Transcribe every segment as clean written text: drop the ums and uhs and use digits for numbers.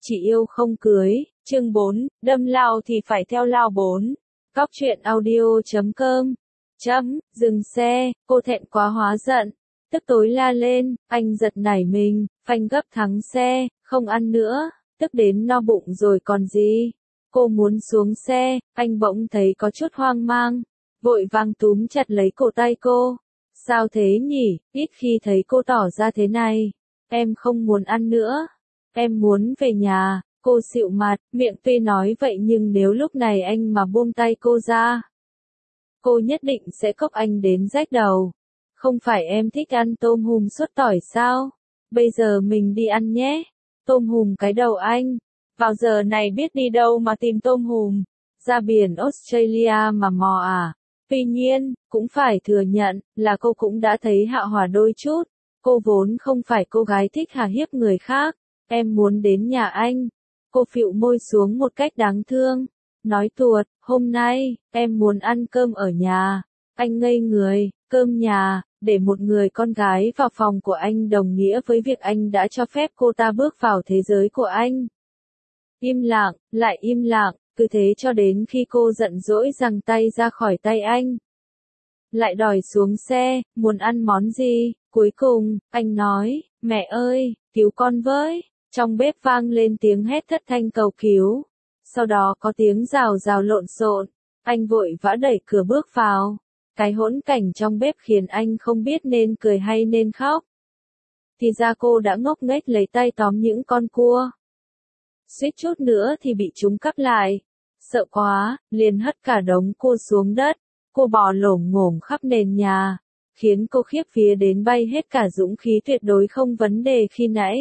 Chỉ yêu không cưới, chương 4, đâm lao thì phải theo lao 4. Góc truyện audio.com. Dừng xe, cô thẹn quá hóa giận. Tức tối la lên, anh giật nảy mình, phanh gấp thắng xe, không ăn nữa, tức đến no bụng rồi còn gì. Cô muốn xuống xe, anh bỗng thấy có chút hoang mang, vội vàng túm chặt lấy cổ tay cô. Sao thế nhỉ, ít khi thấy cô tỏ ra thế này. Em không muốn ăn nữa. Em muốn về nhà, cô xịu mặt, miệng tuy nói vậy nhưng nếu lúc này anh mà buông tay cô ra, cô nhất định sẽ cốc anh đến rách đầu. Không phải em thích ăn tôm hùm sốt tỏi sao? Bây giờ mình đi ăn nhé. Tôm hùm cái đầu anh. Vào giờ này biết đi đâu mà tìm tôm hùm? Ra biển Australia mà mò à? Tuy nhiên, cũng phải thừa nhận là cô cũng đã thấy hạ hỏa đôi chút. Cô vốn không phải cô gái thích hà hiếp người khác. Em muốn đến nhà anh. Cô phịu môi xuống một cách đáng thương. Nói tuột, hôm nay, em muốn ăn cơm ở nhà. Anh ngây người, cơm nhà, để một người con gái vào phòng của anh đồng nghĩa với việc anh đã cho phép cô ta bước vào thế giới của anh. Im lặng, lại im lặng, cứ thế cho đến khi cô giận dỗi giằng tay ra khỏi tay anh. Lại đòi xuống xe, muốn ăn món gì, cuối cùng, anh nói, mẹ ơi, cứu con với. Trong bếp vang lên tiếng hét thất thanh cầu cứu. Sau đó có tiếng rào rào lộn xộn, anh vội vã đẩy cửa bước vào. Cái hỗn cảnh trong bếp khiến anh không biết nên cười hay nên khóc. Thì ra cô đã ngốc nghếch lấy tay tóm những con cua. Suýt chút nữa thì bị chúng cắp lại. Sợ quá, liền hất cả đống cua xuống đất. Cô bò lổm ngổm khắp nền nhà, khiến cô khiếp vía đến bay hết cả dũng khí tuyệt đối không vấn đề khi nãy.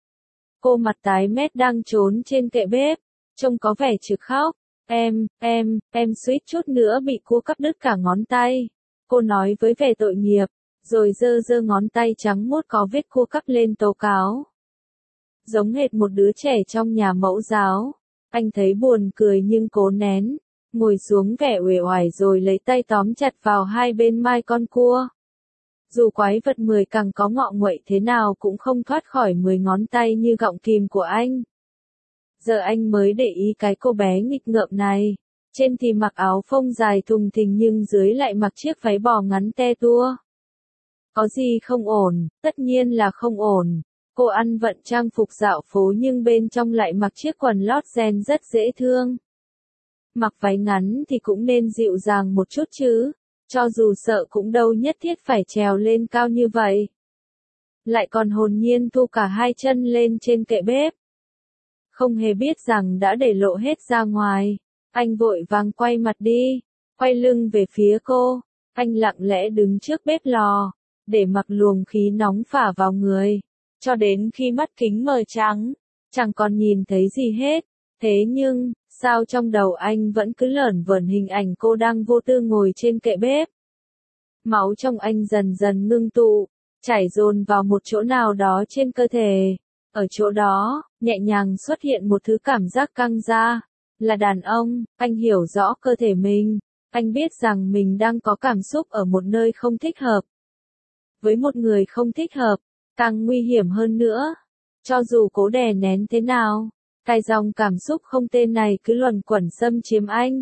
Cô mặt tái mét đang trốn trên kệ bếp, trông có vẻ trực khóc. Em suýt chút nữa bị cua cắp đứt cả ngón tay. Cô nói với vẻ tội nghiệp, rồi giơ ngón tay trắng muốt có vết cua cắp lên tố cáo. Giống hệt một đứa trẻ trong nhà mẫu giáo. Anh thấy buồn cười nhưng cố nén, ngồi xuống vẻ uể oải rồi lấy tay tóm chặt vào hai bên mai con cua. Dù quái vật 10 càng có ngọ nguậy thế nào cũng không thoát khỏi 10 ngón tay như gọng kìm của anh. Giờ anh mới để ý cái cô bé nghịch ngợm này. Trên thì mặc áo phông dài thùng thình nhưng dưới lại mặc chiếc váy bò ngắn te tua. Có gì không ổn, tất nhiên là không ổn. Cô ăn vận trang phục dạo phố nhưng bên trong lại mặc chiếc quần lót ren rất dễ thương. Mặc váy ngắn thì cũng nên dịu dàng một chút chứ. Cho dù sợ cũng đâu nhất thiết phải trèo lên cao như vậy. Lại còn hồn nhiên thu cả hai chân lên trên kệ bếp. Không hề biết rằng đã để lộ hết ra ngoài. Anh vội vàng quay mặt đi, quay lưng về phía cô. Anh lặng lẽ đứng trước bếp lò, để mặc luồng khí nóng phả vào người. Cho đến khi mắt kính mờ trắng, chẳng còn nhìn thấy gì hết. Thế nhưng, sao trong đầu anh vẫn cứ lởn vởn hình ảnh cô đang vô tư ngồi trên kệ bếp. Máu trong anh dần dần ngưng tụ, chảy dồn vào một chỗ nào đó trên cơ thể. Ở chỗ đó, nhẹ nhàng xuất hiện một thứ cảm giác căng ra. Là đàn ông, anh hiểu rõ cơ thể mình. Anh biết rằng mình đang có cảm xúc ở một nơi không thích hợp. Với một người không thích hợp, càng nguy hiểm hơn nữa. Cho dù cố đè nén thế nào, cái dòng cảm xúc không tên này cứ luẩn quẩn xâm chiếm anh.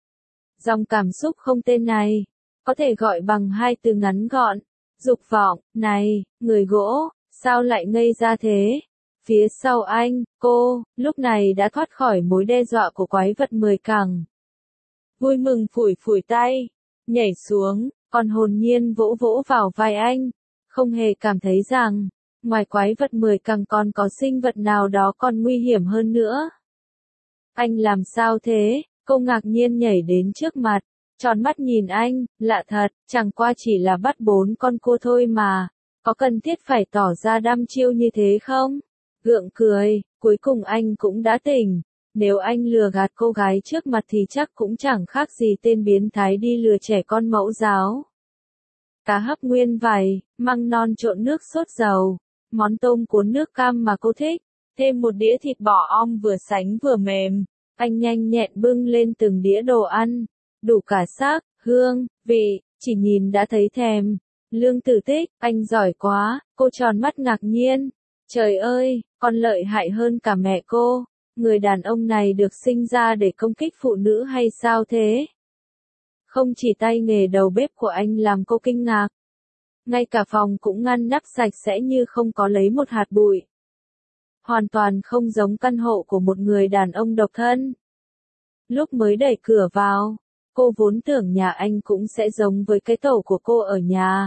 Dòng cảm xúc không tên này, có thể gọi bằng hai từ ngắn gọn. Dục vọng. Này, người gỗ, sao lại ngây ra thế? Phía sau anh, cô, lúc này đã thoát khỏi mối đe dọa của quái vật 10 cẳng. Vui mừng phủi phủi tay, nhảy xuống, còn hồn nhiên vỗ vỗ vào vai anh. Không hề cảm thấy rằng, ngoài quái vật 10 cẳng còn có sinh vật nào đó còn nguy hiểm hơn nữa. Anh làm sao thế? Cô ngạc nhiên nhảy đến trước mặt, tròn mắt nhìn anh, lạ thật, chẳng qua chỉ là bắt 4 con cua thôi mà. Có cần thiết phải tỏ ra đăm chiêu như thế không? Gượng cười, cuối cùng anh cũng đã tỉnh. Nếu anh lừa gạt cô gái trước mặt thì chắc cũng chẳng khác gì tên biến thái đi lừa trẻ con mẫu giáo. Cá hấp nguyên vảy, măng non trộn nước sốt dầu, món tôm cuốn nước cam mà cô thích, thêm một đĩa thịt bò om vừa sánh vừa mềm. Anh nhanh nhẹn bưng lên từng đĩa đồ ăn, đủ cả sắc, hương, vị, chỉ nhìn đã thấy thèm. Lương Tử Tích, anh giỏi quá, cô tròn mắt ngạc nhiên. Trời ơi, con lợi hại hơn cả mẹ cô. Người đàn ông này được sinh ra để công kích phụ nữ hay sao thế? Không chỉ tay nghề đầu bếp của anh làm cô kinh ngạc. Ngay cả phòng cũng ngăn nắp sạch sẽ như không có lấy một hạt bụi. Hoàn toàn không giống căn hộ của một người đàn ông độc thân. Lúc mới đẩy cửa vào, cô vốn tưởng nhà anh cũng sẽ giống với cái tổ của cô ở nhà.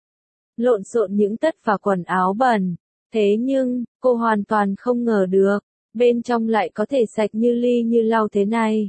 Lộn xộn những tất và quần áo bẩn. Thế nhưng, cô hoàn toàn không ngờ được, bên trong lại có thể sạch như ly như lau thế này.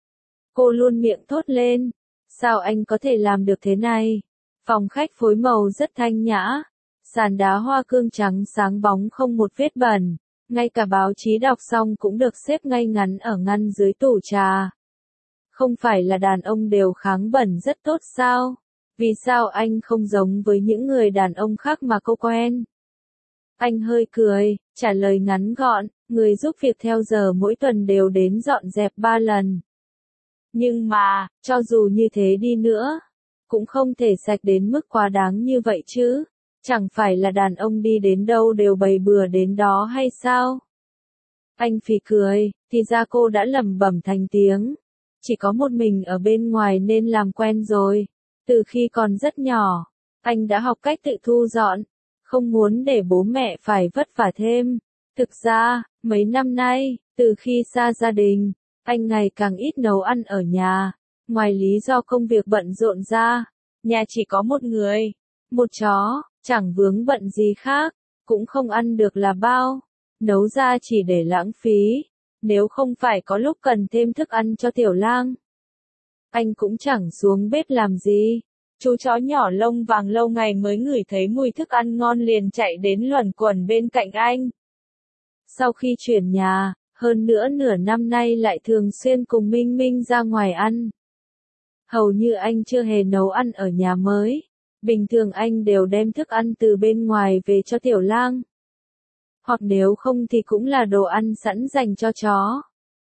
Cô luôn miệng thốt lên, sao anh có thể làm được thế này? Phòng khách phối màu rất thanh nhã, sàn đá hoa cương trắng sáng bóng không một vết bẩn, ngay cả báo chí đọc xong cũng được xếp ngay ngắn ở ngăn dưới tủ trà. Không phải là đàn ông đều kháng bẩn rất tốt sao? Vì sao anh không giống với những người đàn ông khác mà cô quen? Anh hơi cười, trả lời ngắn gọn, người giúp việc theo giờ mỗi tuần đều đến dọn dẹp 3 lần. Nhưng mà, cho dù như thế đi nữa, cũng không thể sạch đến mức quá đáng như vậy chứ. Chẳng phải là đàn ông đi đến đâu đều bày bừa đến đó hay sao? Anh phì cười, thì ra cô đã lẩm bẩm thành tiếng. Chỉ có một mình ở bên ngoài nên làm quen rồi. Từ khi còn rất nhỏ, anh đã học cách tự thu dọn, không muốn để bố mẹ phải vất vả thêm. Thực ra, mấy năm nay, từ khi xa gia đình, anh ngày càng ít nấu ăn ở nhà. Ngoài lý do công việc bận rộn ra, nhà chỉ có một người, một chó, chẳng vướng bận gì khác, cũng không ăn được là bao. Nấu ra chỉ để lãng phí, nếu không phải có lúc cần thêm thức ăn cho Tiểu Lang. Anh cũng chẳng xuống bếp làm gì. Chú chó nhỏ lông vàng lâu ngày mới ngửi thấy mùi thức ăn ngon liền chạy đến luẩn quẩn bên cạnh anh. Sau khi chuyển nhà, hơn nữa nửa năm nay lại thường xuyên cùng Minh Minh ra ngoài ăn. Hầu như anh chưa hề nấu ăn ở nhà mới. Bình thường anh đều đem thức ăn từ bên ngoài về cho Tiểu Lang. Hoặc nếu không thì cũng là đồ ăn sẵn dành cho chó.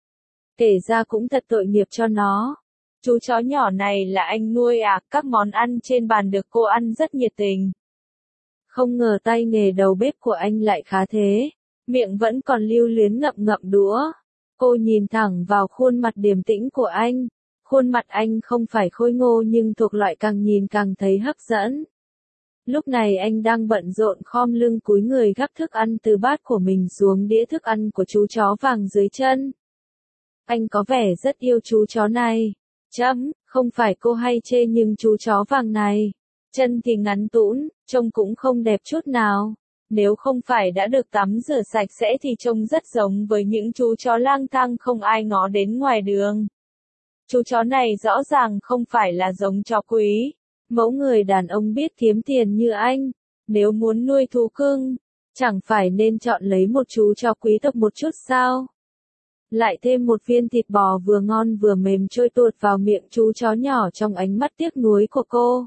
Kể ra cũng thật tội nghiệp cho nó. Chú chó nhỏ này là anh nuôi à, các món ăn trên bàn được cô ăn rất nhiệt tình. Không ngờ tay nghề đầu bếp của anh lại khá thế, miệng vẫn còn lưu luyến ngậm ngậm đũa. Cô nhìn thẳng vào khuôn mặt điềm tĩnh của anh, khuôn mặt anh không phải khôi ngô nhưng thuộc loại càng nhìn càng thấy hấp dẫn. Lúc này anh đang bận rộn khom lưng cúi người gắp thức ăn từ bát của mình xuống đĩa thức ăn của chú chó vàng dưới chân. Anh có vẻ rất yêu chú chó này. Không phải cô hay chê nhưng chú chó vàng này, chân thì ngắn tũn, trông cũng không đẹp chút nào. Nếu không phải đã được tắm rửa sạch sẽ thì trông rất giống với những chú chó lang thang không ai ngó đến ngoài đường. Chú chó này rõ ràng không phải là giống chó quý. Mẫu người đàn ông biết kiếm tiền như anh, nếu muốn nuôi thú cưng, chẳng phải nên chọn lấy một chú chó quý tộc một chút sao? Lại thêm một viên thịt bò vừa ngon vừa mềm trôi tuột vào miệng chú chó nhỏ trong ánh mắt tiếc nuối của cô.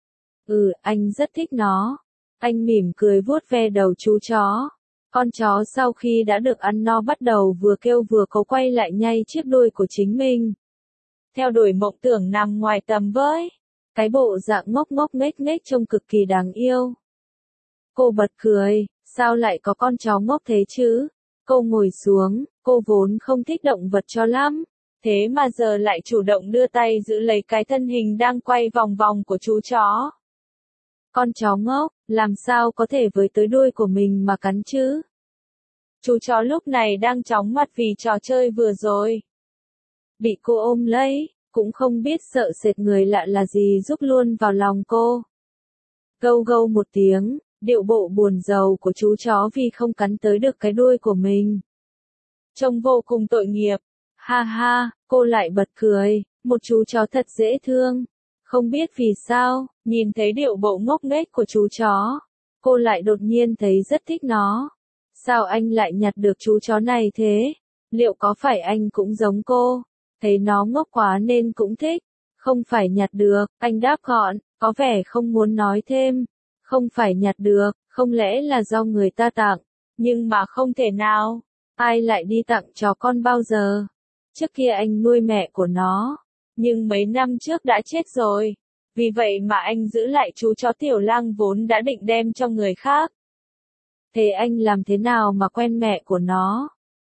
Anh rất thích nó. Anh mỉm cười vuốt ve đầu chú chó. Con chó sau khi đã được ăn no bắt đầu vừa kêu vừa cố quay lại nhay chiếc đuôi của chính mình. Theo đuổi mộng tưởng nằm ngoài tầm với. Cái bộ dạng ngốc ngốc nghếch nghếch trông cực kỳ đáng yêu. Cô bật cười, sao lại có con chó ngốc thế chứ? Cô ngồi xuống, cô vốn không thích động vật cho lắm, thế mà giờ lại chủ động đưa tay giữ lấy cái thân hình đang quay vòng vòng của chú chó. Con chó ngốc, làm sao có thể với tới đuôi của mình mà cắn chứ? Chú chó lúc này đang chóng mặt vì trò chơi vừa rồi. Bị cô ôm lấy, cũng không biết sợ sệt người lạ là gì rúc luôn vào lòng cô. Gâu gâu một tiếng, điệu bộ buồn rầu của chú chó vì không cắn tới được cái đuôi của mình. Trông vô cùng tội nghiệp. Ha ha, cô lại bật cười, một chú chó thật dễ thương. Không biết vì sao, nhìn thấy điệu bộ ngốc nghếch của chú chó, cô lại đột nhiên thấy rất thích nó. Sao anh lại nhặt được chú chó này thế? Liệu có phải anh cũng giống cô? Thấy nó ngốc quá nên cũng thích. Không phải nhặt được, anh đáp gọn, có vẻ không muốn nói thêm. Không phải nhặt được, không lẽ là do người ta tặng, nhưng mà không thể nào. Ai lại đi tặng chó con bao giờ? Trước kia anh nuôi mẹ của nó, nhưng mấy năm trước đã chết rồi. Vì vậy mà anh giữ lại chú chó Tiểu Lang vốn đã định đem cho người khác. Thế anh làm thế nào mà quen mẹ của nó?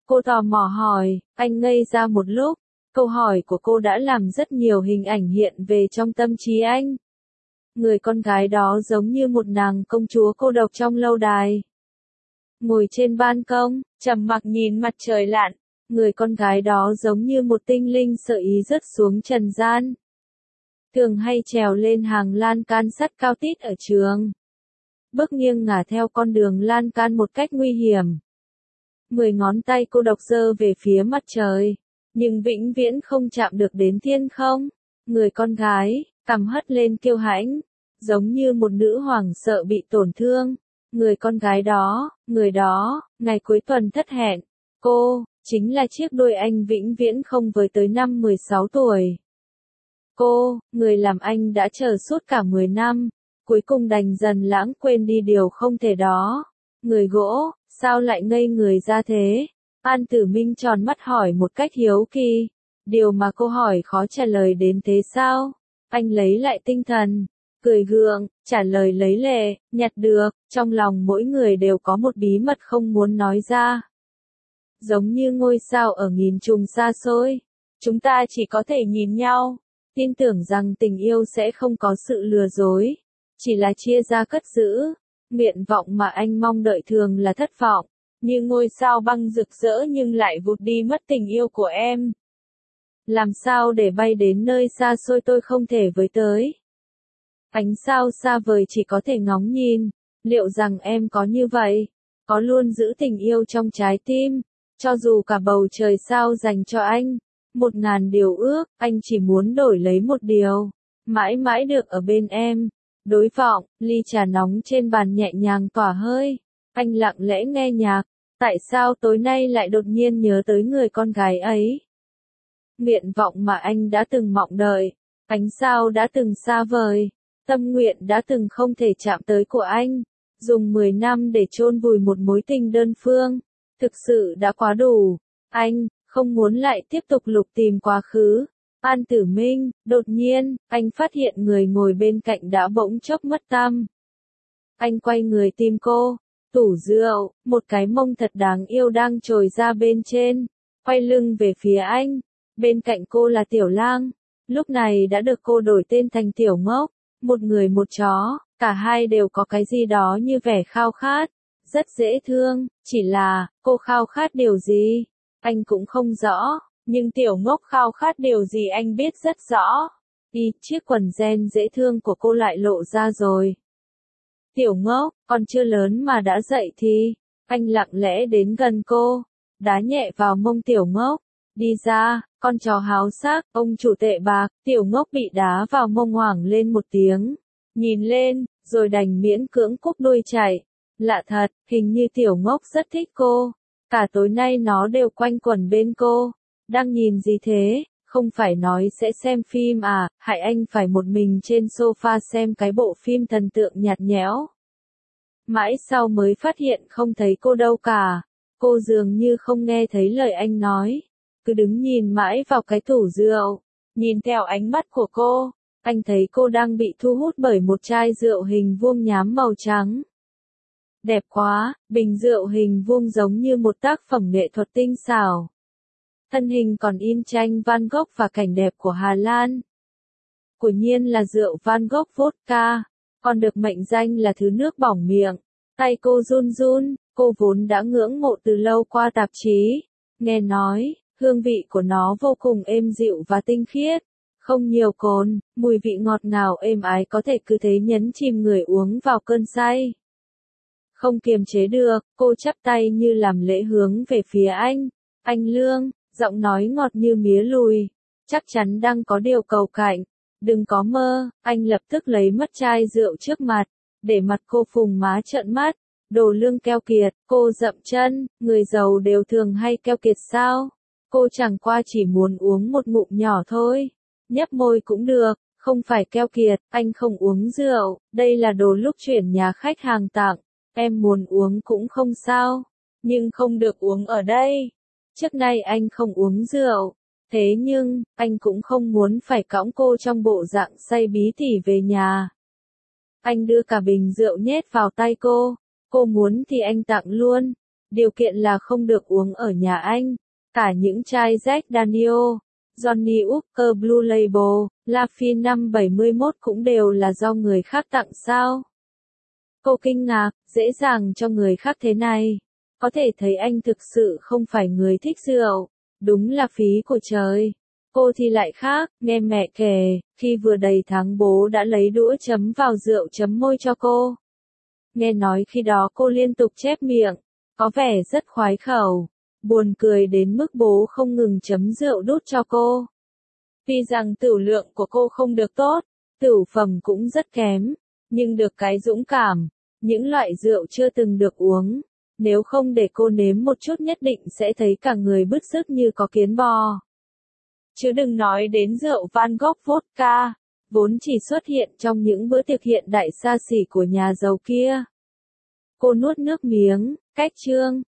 Cô tò mò hỏi, anh ngây ra một lúc, câu hỏi của cô đã làm rất nhiều hình ảnh hiện về trong tâm trí anh. Người con gái đó giống như một nàng công chúa cô độc trong lâu đài. Ngồi trên ban công, trầm mặc nhìn mặt trời lặn, người con gái đó giống như một tinh linh sợ ý rớt xuống trần gian. Thường hay trèo lên hàng lan can sắt cao tít ở trường. Bước nghiêng ngả theo con đường lan can một cách nguy hiểm. 10 ngón tay cô độc giơ về phía mặt trời, nhưng vĩnh viễn không chạm được đến thiên không. Người con gái, cằm hất lên kiêu hãnh, giống như một nữ hoàng sợ bị tổn thương. Người con gái đó, người đó, ngày cuối tuần thất hẹn, cô, chính là chiếc đuôi anh vĩnh viễn không với tới năm 16 tuổi. Cô, người làm anh đã chờ suốt cả 10 năm, cuối cùng đành dần lãng quên đi điều không thể đó. Người gỗ, sao lại ngây người ra thế? An Tử Minh tròn mắt hỏi một cách hiếu kỳ. Điều mà cô hỏi khó trả lời đến thế sao? Anh lấy lại tinh thần, cười gượng, trả lời lấy lệ, nhặt được, trong lòng mỗi người đều có một bí mật không muốn nói ra. Giống như ngôi sao ở nghìn trùng xa xôi, chúng ta chỉ có thể nhìn nhau, tin tưởng rằng tình yêu sẽ không có sự lừa dối, chỉ là chia ra cất giữ. Nguyện vọng mà anh mong đợi thường là thất vọng, như ngôi sao băng rực rỡ nhưng lại vụt đi mất tình yêu của em. Làm sao để bay đến nơi xa xôi tôi không thể với tới? Ánh sao xa vời chỉ có thể ngóng nhìn, liệu rằng em có như vậy? Có luôn giữ tình yêu trong trái tim, cho dù cả bầu trời sao dành cho anh 1000 điều ước, anh chỉ muốn đổi lấy một điều, mãi mãi được ở bên em. Đối vọng, ly trà nóng trên bàn nhẹ nhàng tỏa hơi, anh lặng lẽ nghe nhạc, tại sao tối nay lại đột nhiên nhớ tới người con gái ấy? Nguyện vọng mà anh đã từng mong đợi, ánh sao đã từng xa vời, tâm nguyện đã từng không thể chạm tới của anh, dùng 10 năm để chôn vùi một mối tình đơn phương, thực sự đã quá đủ. Anh không muốn lại tiếp tục lục tìm quá khứ. An Tử Minh, đột nhiên, anh phát hiện người ngồi bên cạnh đã bỗng chốc mất tăm. Anh quay người tìm cô, tủ rượu, một cái mông thật đáng yêu đang trồi ra bên trên, quay lưng về phía anh. Bên cạnh cô là Tiểu Lang, lúc này đã được cô đổi tên thành Tiểu Ngốc, một người một chó, cả hai đều có cái gì đó như vẻ khao khát, rất dễ thương, chỉ là, cô khao khát điều gì? Anh cũng không rõ. Nhưng Tiểu Ngốc khao khát điều gì anh biết rất rõ. Chiếc quần ren dễ thương của cô lại lộ ra rồi. Tiểu Ngốc, còn chưa lớn mà đã dậy thì. Anh lặng lẽ đến gần cô, đá nhẹ vào mông Tiểu Ngốc. Đi ra, con chó háo sắc, ông chủ tệ bạc. Tiểu Ngốc bị đá vào mông hoảng lên một tiếng. Nhìn lên, rồi đành miễn cưỡng cúp đuôi chạy. Lạ thật, hình như Tiểu Ngốc rất thích cô. Cả tối nay nó đều quanh quẩn bên cô. Đang nhìn gì thế? Không phải nói sẽ xem phim à? Hại anh phải một mình trên sofa xem cái bộ phim thần tượng nhạt nhẽo. Mãi sau mới phát hiện không thấy cô đâu cả. Cô dường như không nghe thấy lời anh nói, cứ đứng nhìn mãi vào cái tủ rượu. Nhìn theo ánh mắt của cô, anh thấy cô đang bị thu hút bởi một chai rượu hình vuông nhám màu trắng. Đẹp quá, bình rượu hình vuông giống như một tác phẩm nghệ thuật tinh xảo. Thân hình còn in tranh Van Gogh và cảnh đẹp của Hà Lan. Quả nhiên là rượu Van Gogh vodka, còn được mệnh danh là thứ nước bỏng miệng. Tay cô run run, cô vốn đã ngưỡng mộ từ lâu qua tạp chí. Nghe nói, hương vị của nó vô cùng êm dịu và tinh khiết. Không nhiều cồn, mùi vị ngọt ngào êm ái có thể cứ thế nhấn chìm người uống vào cơn say. Không kiềm chế được, cô chắp tay như làm lễ hướng về phía anh. Anh Lương, giọng nói ngọt như mía lùi, chắc chắn đang có điều cầu cạnh. Đừng có mơ, anh lập tức lấy mất chai rượu trước mặt, để mặt cô phùng má trợn mắt. Đồ Lương keo kiệt, cô dậm chân, người giàu đều thường hay keo kiệt sao? Cô chẳng qua chỉ muốn uống một ngụm nhỏ thôi. Nhấp môi cũng được, không phải keo kiệt, anh không uống rượu, đây là đồ lúc chuyển nhà khách hàng tặng. Em muốn uống cũng không sao, nhưng không được uống ở đây. Trước nay anh không uống rượu, thế nhưng, anh cũng không muốn phải cõng cô trong bộ dạng say bí tỉ về nhà. Anh đưa cả bình rượu nhét vào tay cô muốn thì anh tặng luôn. Điều kiện là không được uống ở nhà anh. Cả những chai Jack Daniel, Johnny Walker Blue Label, Laffy 571 cũng đều là do người khác tặng sao? Cô kinh ngạc, dễ dàng cho người khác thế này. Có thể thấy anh thực sự không phải người thích rượu. Đúng là phí của trời. Cô thì lại khác, nghe mẹ kể, khi vừa đầy tháng bố đã lấy đũa chấm vào rượu chấm môi cho cô. Nghe nói khi đó cô liên tục chép miệng, có vẻ rất khoái khẩu. Buồn cười đến mức bố không ngừng chấm rượu đút cho cô. Tuy rằng tửu lượng của cô không được tốt, tửu phẩm cũng rất kém, nhưng được cái dũng cảm, những loại rượu chưa từng được uống. Nếu không để cô nếm một chút nhất định sẽ thấy cả người bứt rứt như có kiến bò. Chứ đừng nói đến rượu Van Gogh vodka, vốn chỉ xuất hiện trong những bữa tiệc hiện đại xa xỉ của nhà giàu kia. Cô nuốt nước miếng, cách chương.